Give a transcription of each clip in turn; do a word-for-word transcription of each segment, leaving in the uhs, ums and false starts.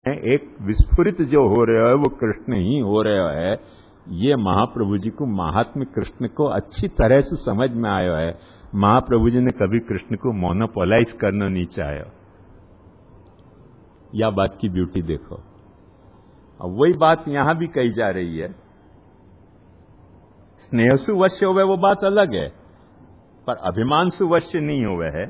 एक विस्फुरित जो हो रहा है वो कृष्ण ही हो रहा है। ये महाप्रभु जी को, महात्मा कृष्ण को अच्छी तरह से समझ में आया है। महाप्रभु जी ने कभी कृष्ण को मोनोपोलाइज करना नहीं चाहा। यह बात की ब्यूटी देखो। अब वही बात यहां भी कही जा रही है। स्नेहसु वश्य हुए वो बात अलग है, पर अभिमानसु वश्य नहीं हुए है।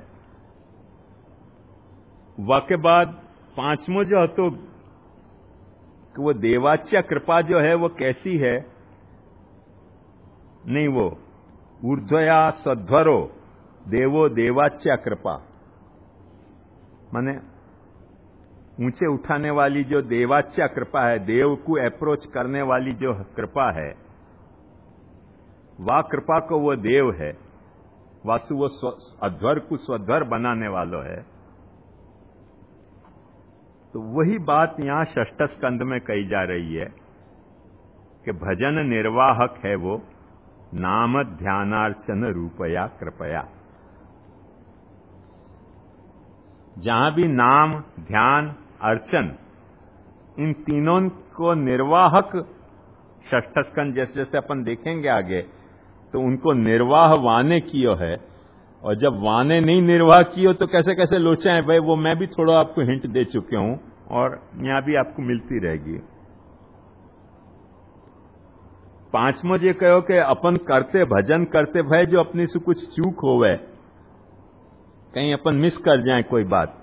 वाके बाद पांचवो जो है तो वो देवाच्या कृपा जो है वो कैसी है, नहीं वो ऊर्ध्वया सध्वरो देवो देवाच्या कृपा, माने ऊंचे उठाने वाली जो देवाच्या कृपा है, देव को अप्रोच करने वाली जो कृपा है, वह कृपा को वो देव है। वासु वो अध्वर को स्वध्वर बनाने वालों है। तो वही बात यहां षष्ठ स्कंद में कही जा रही है कि भजन निर्वाहक है वो नाम ध्यानार्चन रूपया कृपया। जहां भी नाम, ध्यान, अर्चन, इन तीनों को निर्वाहक, षष्ठ स्कंद जैसे जैसे अपन देखेंगे आगे, तो उनको निर्वाह वाने कियो है। और जब वाने नहीं निर्वाह कियो तो कैसे कैसे लोचा है भाई, वो मैं भी थोड़ा आपको हिंट दे चुके हूं और यहां भी आपको मिलती रहेगी। पांचवो ये कहो कि अपन करते भजन करते भाई जो अपनी से कुछ चूक होवे, कहीं अपन मिस कर जाए कोई बात,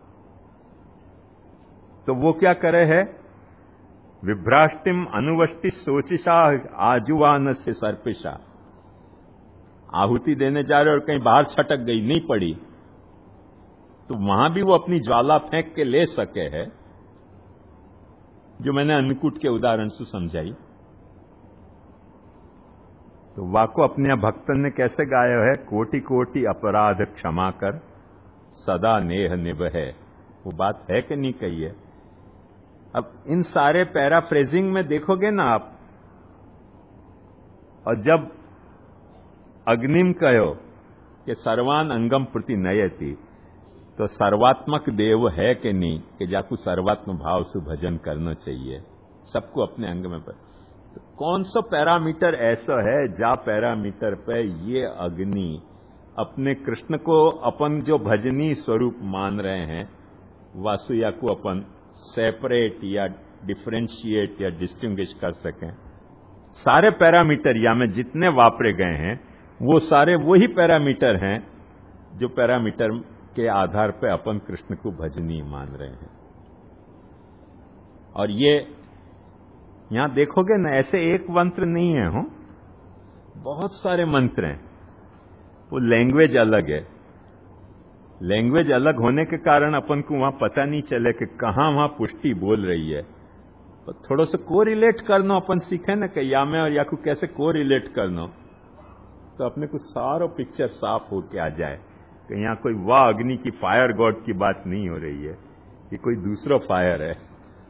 तो वो क्या करे है, विभ्राष्टिम अनुवष्टि सोचिशा आजुवान से सर्पिशा। आहुति देने जा रहे और कहीं बाहर छटक गई, नहीं पड़ी, तो वहां भी वो अपनी ज्वाला फेंक के ले सके है, जो मैंने अन्नकूट के उदाहरण से समझाई। तो वाको अपने भक्तन ने कैसे गाया है, कोटि कोटि अपराध क्षमा कर सदा नेह निभे। वो बात है कि नहीं कही है। अब इन सारे पैराफ्रेजिंग में देखोगे ना आप, और जब अग्निम कहो कि सर्वान अंगम प्रति नयति, तो सर्वात्मक देव है कि नहीं, कि जाकू सर्वात्म भाव से भजन करना चाहिए सबको अपने अंग में। पर तो कौन सा पैरामीटर ऐसा है जा पैरामीटर पे ये अग्नि अपने कृष्ण को अपन जो भजनी स्वरूप मान रहे हैं, वासु या को अपन सेपरेट या डिफरेंशिएट या डिस्टिंग्विश कर सकें। सारे पैरामीटर या में जितने वापरे गए हैं वो सारे वही पैरामीटर हैं जो पैरामीटर के आधार पर अपन कृष्ण को भजनी मान रहे हैं। और ये यहां देखोगे ना, ऐसे एक मंत्र नहीं है, हो बहुत सारे मंत्र हैं। वो लैंग्वेज अलग है। लैंग्वेज अलग होने के कारण अपन को वहां पता नहीं चले कि कहां वहां पुष्टि बोल रही है। तो थोड़ा सा को रिलेट करना अपन सीखे ना कि या में और या को कैसे को रिलेट करना, तो अपने को सारा पिक्चर साफ होके आ जाए कि यहां कोई वाह अग्नि की फायर गॉड की बात नहीं हो रही है, ये कोई दूसरा फायर है।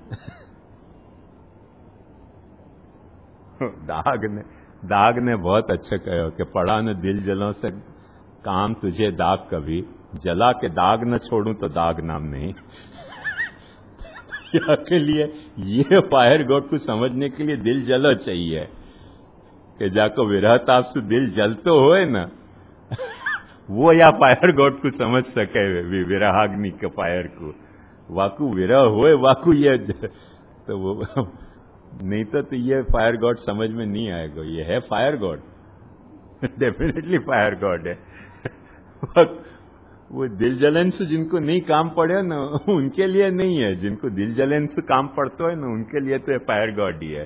दाग ने दाग ने बहुत अच्छा कहा कि पढ़ा न दिल जलों से काम तुझे दाग कभी, जला के दाग न छोड़ूं तो दाग नाम नहीं। के लिए ये फायर गॉड को समझने के लिए दिल जलो चाहिए कि जाको विरह ताप से दिल जलतो होए ना, वो या फायर गॉड को समझ सके, विरहाग्नि के फायर को। वाकू विरह होए वाकू ये, तो वो नहीं तो, तो ये फायर गॉड समझ में नहीं आएगा। ये है fire god, definitely fire god है। वो दिल जलन से जिनको नहीं काम पड़े ना, उनके लिए नहीं है। जिनको दिल जलन से काम पड़ता है ना, उनके लिए तो फायर गॉड ही है।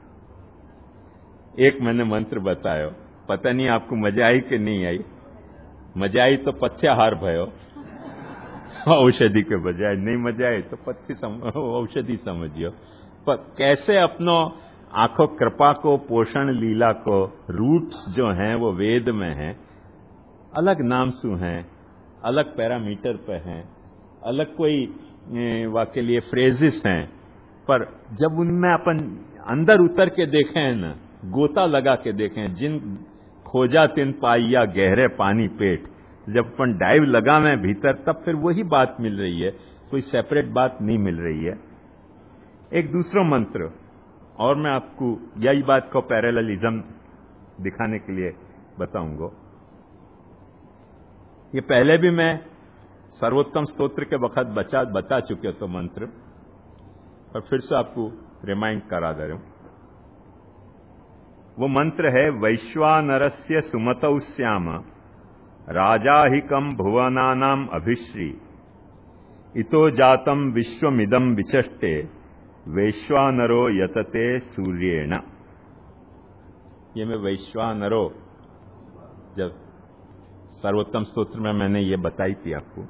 एक मैंने मंत्र बताया, पता नहीं आपको मजा आई कि नहीं आई। मजा आई तो पथ्याहार भयो, औषधि के बजाय। नहीं मजा आई तो पथ्य सम, औषधि समझियो। पर कैसे अपनो आंखों कृपा को, पोषण लीला को, रूट्स जो हैं वो वेद में हैं, अलग नाम सु हैं, अलग पैरामीटर पे हैं, अलग कोई वाक्य लिए फ्रेजेस हैं। पर जब उनमें अपन अंदर उतर के देखें ना, गोता लगा के देखें, जिन खोजा तिन पाइया गहरे पानी पेट, जब अपन डाइव लगा में भीतर, तब फिर वही बात मिल रही है, कोई सेपरेट बात नहीं मिल रही है। एक दूसरा मंत्र, और मैं आपको यही बात को पैरेललिज्म दिखाने के लिए बताऊंगा। ये पहले भी मैं सर्वोत्तम स्तोत्र के वक्त बचा बता चुके तो मंत्र, और फिर से आपको रिमाइंड करा दे रहा हूं। वो मंत्र है, वैश्वानरस्य सुमतौ श्याम राजाहिकम भुवनानाम अभिश्री इतो जातम विश्वमिदम विचष्टे वैश्वानरो यतते सूर्येण। ये मैं वैश्वानरो जब सर्वोत्तम स्तोत्र में मैंने ये बताई थी आपको,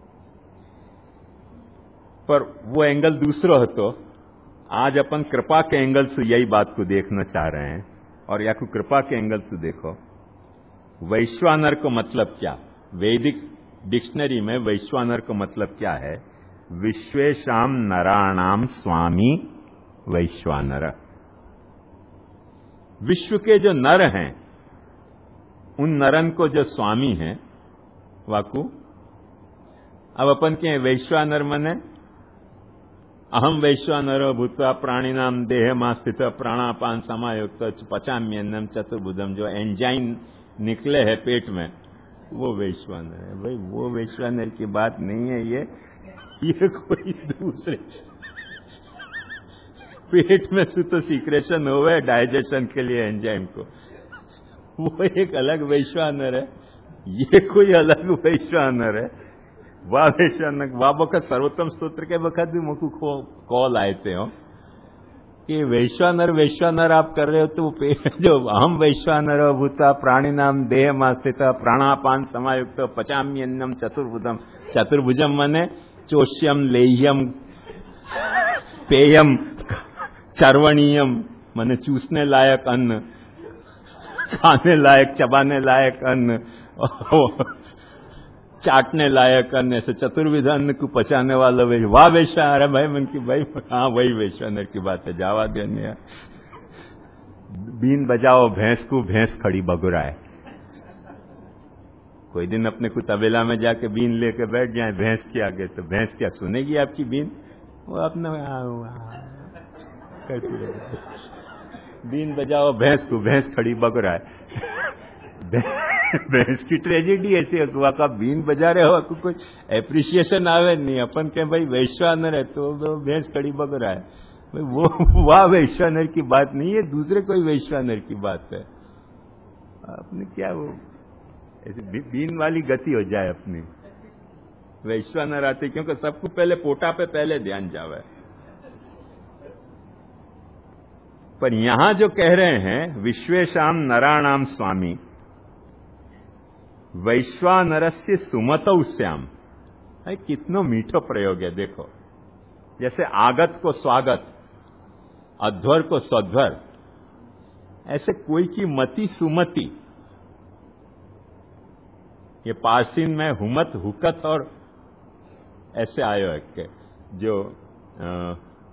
पर वो एंगल दूसरा हो। तो आज अपन कृपा के एंगल से यही बात को देखना चाह रहे हैं, और या को कृपा के एंगल से देखो। वैश्वानर को मतलब क्या? वैदिक डिक्शनरी में वैश्वानर को मतलब क्या है? विश्वेशाम नराणाम स्वामी वैश्वानर। विश्व के जो नर हैं, उन नरन को जो स्वामी हैं वाकु। अब अपन के वैश्वानर मने अहम वैश्वानरो भूत्वा प्राणिनाम देह मा स्थित प्राणापान समायुक्त पचाम्यन्नम चतुर्भुजम, जो एंजाइन निकले है पेट में, वो वैश्वानर है। भाई वो वैश्वानर की बात नहीं है ये ये कोई दूसरे पेट में से तो सीक्रेशन होवे डाइजेशन के लिए एंजाइम को, वो एक अलग वैश्वानर है, ये कोई अलग वैश्वानर है। वाह वैश्वानर, वाह वक्त सर्वोत्तम स्तोत्र के वक्त भी मुझको कॉल आए थे हो कि वैश्वानर वैश्वानर आप कर रहे हो, तो जो हम वैश्वानर भूता प्राणी नाम देह मास्थित प्राणापान समायुक्त पचाम्यन्नम चतुर्भुजम। चतुर्भुजम माने चोष्यम लेह्यम पेयम चर्वणीयम, माने चूसने लायक अन्न, खाने लायक चबाने लायक अन्न, चाटने लायक अन्न, ऐसे चतुर्विध अन्न को पचाने वाला वैश्य। वाह वैश्वानर है भाई मन की भाई, हाँ वही वैश्वानर की बात है। जावा देने बीन बजाओ भैंस को, भैंस खड़ी बगुराए। कोई दिन अपने को तबेला में जाके बीन लेके बैठ जाए भैंस के आगे, तो भैंस क्या सुनेगी आपकी बीन? वो अपना बीन बजाओ भैंस को, भैंस खड़ी बगुराए। भैंस की ट्रेजेडी ऐसी हुआ का बीन बजा रहे हो, कोई एप्रिसिएशन आवे नहीं। अपन के भाई वैश्वानर है तो भैंस खड़ी बगुराए, वो वाह वैश्वानर की बात नहीं है, दूसरे कोई वैश्वानर की बात है। आपने क्या वो ऐसी बीन वाली गति हो जाए अपनी, वैश्वानर आते, क्योंकि सबको पहले पोटा पे पहले ध्यान जावे। पर यहां जो कह रहे हैं विश्वेशाम नराणाम स्वामी वैश्वानरस्य सुमतौ श्याम, कितना मीठो प्रयोग है। देखो, जैसे आगत को स्वागत, अध्वर को सध्वर, ऐसे कोई की मति सुमति। ये पारसीन में हुमत हुकत और ऐसे आयो है कि जो आ,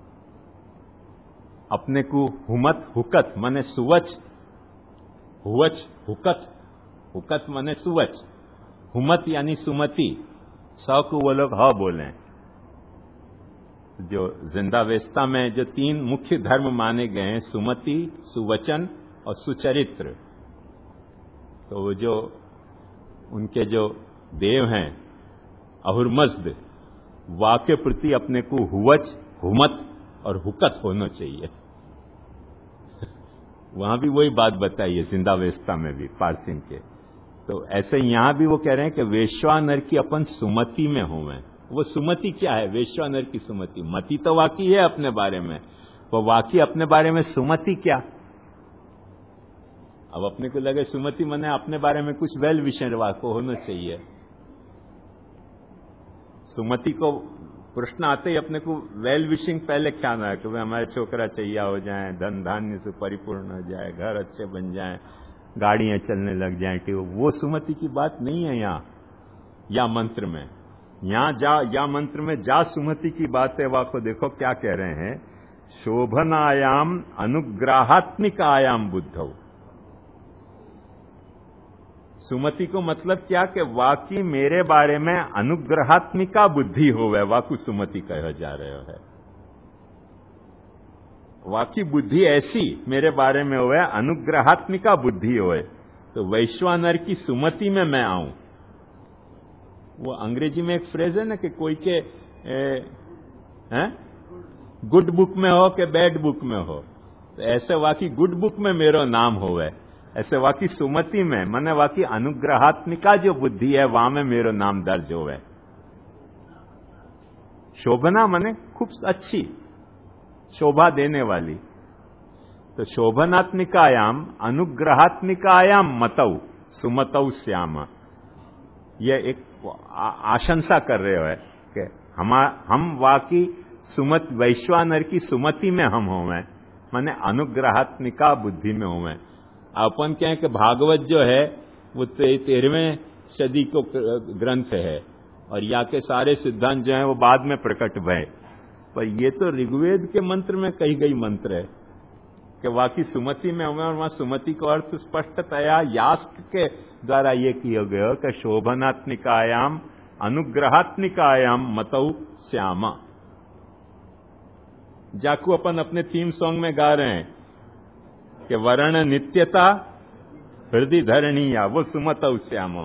अपने को हुमत हुकत माने सुवच, हुवच हुकत, हुकत माने सुवच, हुमत यानी सुमति। सौ को वो लोग ह बोले। जो जिंदावेस्ता में जो तीन मुख्य धर्म माने गए हैं, सुमति, सुवचन और सुचरित्र, तो वो जो उनके जो देव हैं अहुरमज्द, वाक्य प्रति अपने को हुवच, हुमत और हुकत होना चाहिए। वहां भी वही बात बताई है जिंदावेस्ता में भी पारसिंग के। तो ऐसे यहां भी वो कह रहे हैं कि वैश्वानर की अपन सुमति में होवें। वो सुमति क्या है? वैश्वानर की सुमति। मति तो वाकी है अपने बारे में, वो वाकी अपने बारे में सुमति क्या? अब अपने को लगे सुमति मने अपने बारे में कुछ वेल विशर वाको होना चाहिए। सुमति को प्रश्न आते ही अपने को वेल विशिंग पहले ख्याल आया कि हमारे छोकरा चाहिए हो जाए, धन धान्य से परिपूर्ण हो जाए, घर अच्छे बन जाए, गाड़ियां चलने लग जाए, कि वो सुमति की बात नहीं है यहाँ या मंत्र में। यहां जा या मंत्र में जा सुमति की बात है। वाको देखो क्या कह रहे हैं, शोभनायाम अनुग्रहात्मिक आयाम बुद्धौ। सुमति को मतलब क्या कि वाकी मेरे बारे में अनुग्रहात्मिका बुद्धि होवे, वाकु सुमति कह जा रहे है। वाकी बुद्धि ऐसी मेरे बारे में होवे, अनुग्रहात्मिका बुद्धि होवे, तो वैश्वानर की सुमति में मैं आऊं। वो अंग्रेजी में एक फ्रेज है ना कि कोई के ए, हैं? गुड बुक में हो कि बैड बुक में हो, तो ऐसे वाकी गुड बुक में मेरो नाम होवे, ऐसे वाकी सुमति में मने वाकी अनुग्रहात्मिका जो बुद्धि है वहां में मेरो नाम दर्ज होवे। शोभना मने खूब अच्छी, शोभा देने वाली। तो शोभनात्मिकायाम अनुग्रहात्मिकायाम मतौ सुमतौ श्याम, ये एक आशंसा कर रहे हो कि हम हम वाकी सुमत वैश्वानर की सुमति में हम होवे, माने अनुग्रहात्मिका बुद्धि में होवे। अपन क्या है कि भागवत जो है वो तेरहवें सदी को ग्रंथ है और यहाँ के सारे सिद्धांत जो है वो बाद में प्रकट भय, पर ये तो ऋग्वेद के मंत्र में कही गई मंत्र है कि वाकी सुमति में होवे। और वहां सुमति को अर्थ स्पष्टतया यास्क के द्वारा ये किया गया कि शोभनात्मिकायाम अनुग्रहात्मिकायाम मतौ श्यामा। जाकू अपन अपने थीम सॉन्ग में गा रहे हैं कि वर्ण नित्यता हृदय धरणीया, वो सुमतौ श्यामो,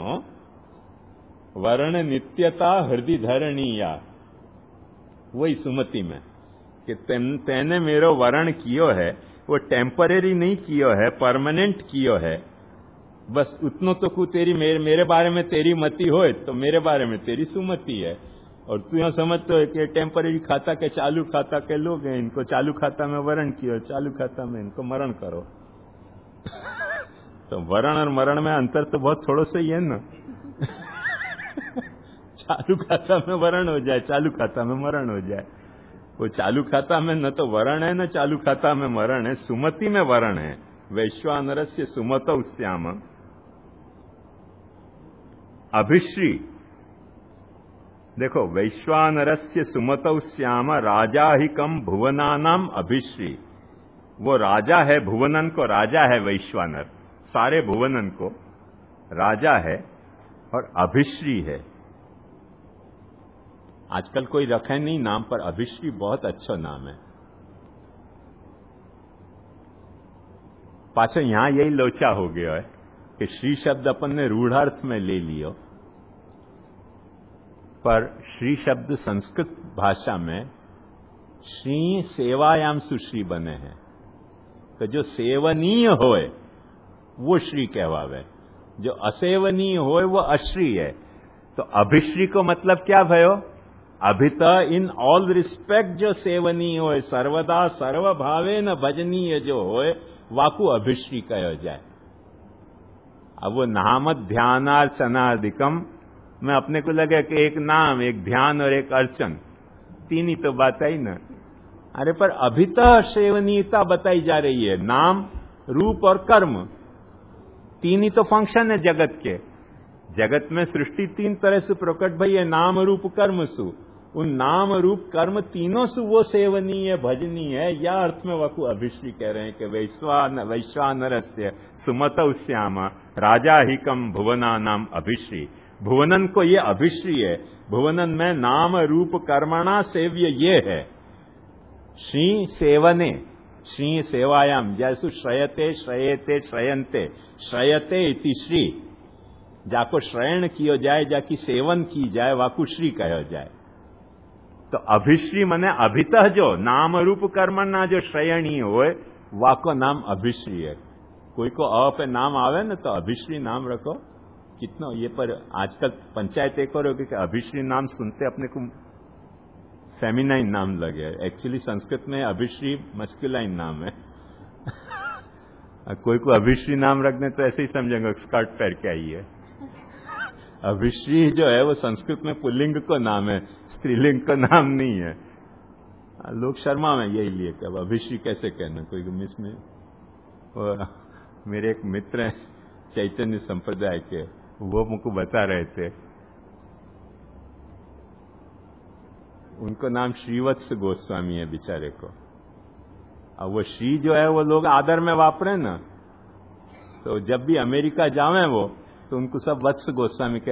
वर्ण नित्यता हृदय धरणीया, वही सुमति में कि तेने मेरो वर्ण कियो है, वो टेम्परेरी नहीं कियो है, परमानेंट कियो है। बस उतनो तो कु तेरी मेरे, मेरे बारे में तेरी मति होए तो मेरे बारे में तेरी सुमति है। और तू यहां समझते हो कि टेम्परेरी खाता के चालू खाता के लोग हैं, इनको चालू खाता में वरण कियो, चालू खाता में इनको मरण करो। तो वरण और मरण में अंतर तो बहुत थोड़ा सा ही है ना। चालू खाता में वरण हो जाए, चालू खाता में मरण हो जाए। वो चालू खाता में न तो वरण है न चालू खाता में मरण है, सुमति में वरण है। वैश्वानरस्य सुमतौ श्याम। अभिश्री, देखो वैश्वानरस्य सुमतौ श्याम राजा ही कम भुवनानाम अभिश्री। वो राजा है, भुवनन को राजा है वैश्वानर, सारे भुवनन को राजा है और अभिश्री है। आजकल कोई रखे नहीं नाम, पर अभिश्री बहुत अच्छा नाम है। पाछो यहां यही लोचा हो गया है कि श्री शब्द अपन ने रूढ़ार्थ में ले लियो, पर श्री शब्द संस्कृत भाषा में श्री सेवायाम सुश्री बने हैं। तो जो सेवनीय होए वो श्री कहवावे, जो असेवनीय होए वो अश्री है। तो अभिश्री को मतलब क्या भयो? अभित इन ऑल रिस्पेक्ट जो सेवनीय होए, सर्वदा सर्वभावे न भजनीय जो होए, वाकू अभिश्री कहो जाए। अब वो नाम ध्यानार्चनादिकम में अपने को लगे कि एक नाम, एक ध्यान और एक अर्चन, तीन ही तो बात आई ना। अरे पर अभित सेवनीयता बताई जा रही है, नाम रूप और कर्म, तीन ही तो फंक्शन है जगत के। जगत में सृष्टि तीन तरह से प्रकट भई है, नाम रूप कर्म सु। उन नाम रूप कर्म तीनों से वो सेवनीय भजनीय है, या अर्थ में वकु अभिश्री कह रहे हैं कि वैश्वान वैश्वानरस्य सुमतौ श्याम राजा ही कम भुवना नाम अभिश्री। भुवनन को ये अभिश्री है, भुवनन में नाम रूप कर्मणा सेव्य ये है। श्री सेवने, श्री सेवायाम, जैसु श्रयते श्रयते श्रयन्ते, श्रयते इति श्री। जाको श्रयण कियो जाए, जाकी सेवन की जाए, वाकु श्री कहो जाए। तो अभिश्री मने अभितः जो नाम रूप कर्मणा जो श्रयणी होए, वाको नाम अभिश्री है। कोई को अ पे नाम आवे ना तो अभिश्री नाम रखो। कितना ये पर आजकल पंचायत एक और होगी कि अभिश्री नाम सुनते अपने को फेमिनाइन नाम लगे। एक्चुअली संस्कृत में अभिश्री मस्कुलाइन नाम है। कोई को अभिश्री नाम रख दे तो ऐसे ही समझेंगे स्कर्ट पहन के आई है। अभिश्री जो है वो संस्कृत में पुल्लिंग को नाम है, स्त्रीलिंग का नाम नहीं है। लोग शर्मा में यही लिए कि अब अभिश्री कैसे कहना। कोई मिस में मेरे एक मित्र हैं चैतन्य संप्रदाय के, वो मुझको बता रहे थे, उनको नाम श्रीवत्स गोस्वामी है बेचारे को। अब वो श्री जो है वो लोग आदर में वापरे ना, तो जब भी अमेरिका जावे वो तो उनको सब वत्स गोस्वामी